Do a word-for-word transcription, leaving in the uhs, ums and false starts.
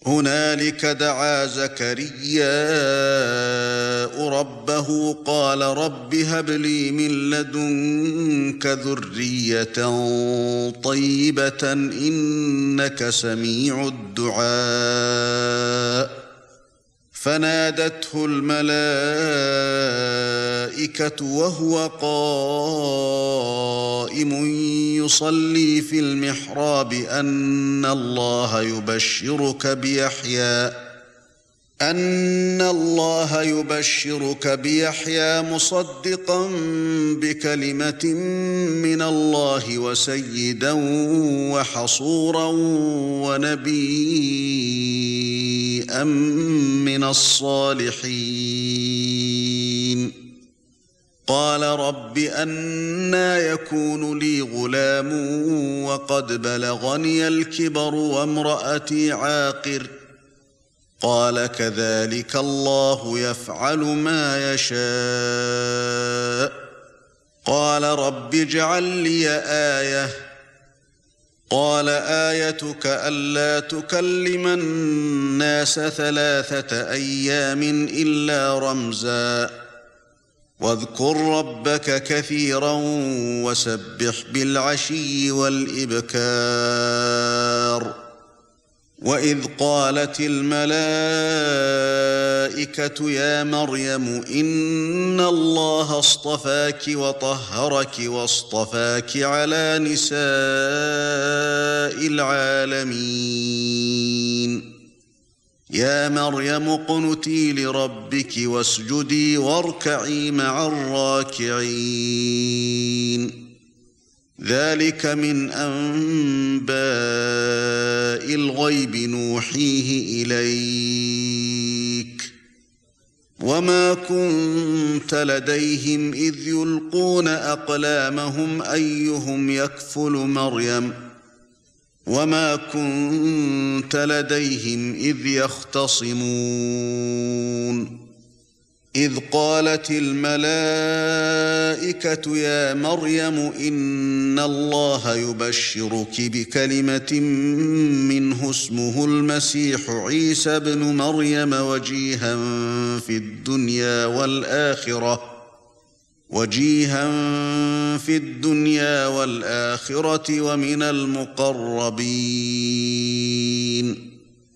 هنالك دعا زكرياء ربه قال رب هب لي من لدنك ذرية طيبة إنك سميع الدعاء فنادته الملائكة وهو قائم يصلي في المحراب أن الله يبشرك بيحيى أن الله يبشرك بيحيى مصدقا بكلمة من الله وسيدا وحصورا ونبيا من الصالحين قال رب أنى يكون لي غلام وقد بلغني الكبر وامرأتي عاقر قال كذلك الله يفعل ما يشاء قال رب اجعل لي آية قال آيتك ألا تكلم الناس ثلاثة أيام إلا رمزا واذكر ربك كثيرا وسبح بالعشي والإبكار وإذ قالت الملائكة يا مريم إن الله اصطفاك وطهرك واصطفاك على نساء العالمين يا مريم اقنتي لربك واسجدي واركعي مع الراكعين ذلك من أنباء الغيب نوحيه إليك وما كنت لديهم إذ يلقون أقلامهم أيهم يكفل مريم وما كنت لديهم إذ يختصمون إذ قالت الملائكة يا مريم إن الله يبشرك بكلمة منه اسمه المسيح عيسى ابن مريم وجيها في الدنيا والآخرة وجيها في الدنيا والآخرة ومن المقربين